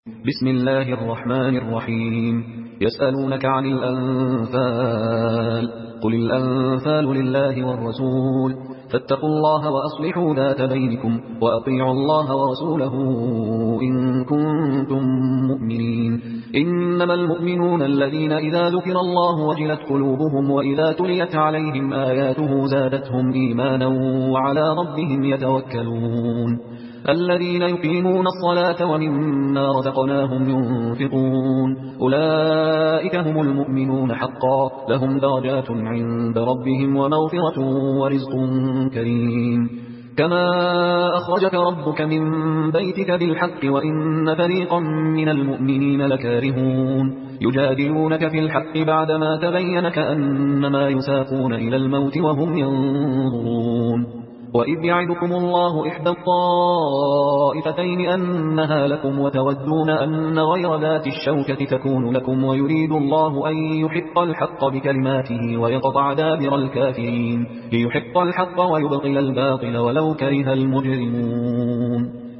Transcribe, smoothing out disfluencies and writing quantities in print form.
بسم الله الرحمن الرحيم. يسألونك عن الأنفال، قل الأنفال لله والرسول، فاتقوا الله وأصلحوا ذات بينكم، وأطيعوا الله ورسوله إن كنتم مؤمنين. إنما المؤمنون الذين إذا ذكر الله وجلت قلوبهم وإذا تليت عليهم آياته زادتهم إيمانا وعلى ربهم يتوكلون. الذين يقيمون الصلاة ومما رزقناهم ينفقون، أولئك هم المؤمنون حقا، لهم درجات عند ربهم ومغفرة ورزق كريم. كما أخرجك ربك من بيتك بالحق وإن فريقا من المؤمنين لكارهون، يجادلونك في الحق بعدما تبين كأنما يساقون إلى الموت وهم ينظرون. وإذ يعدكم الله إحدى الطائفتين أنها لكم وتودون أن غير ذات الشوكة تكون لكم، ويريد الله أن يحق الحق بكلماته ويقطع دابر الكافرين، ليحق الحق ويبطل الباطل ولو كره المجرمون.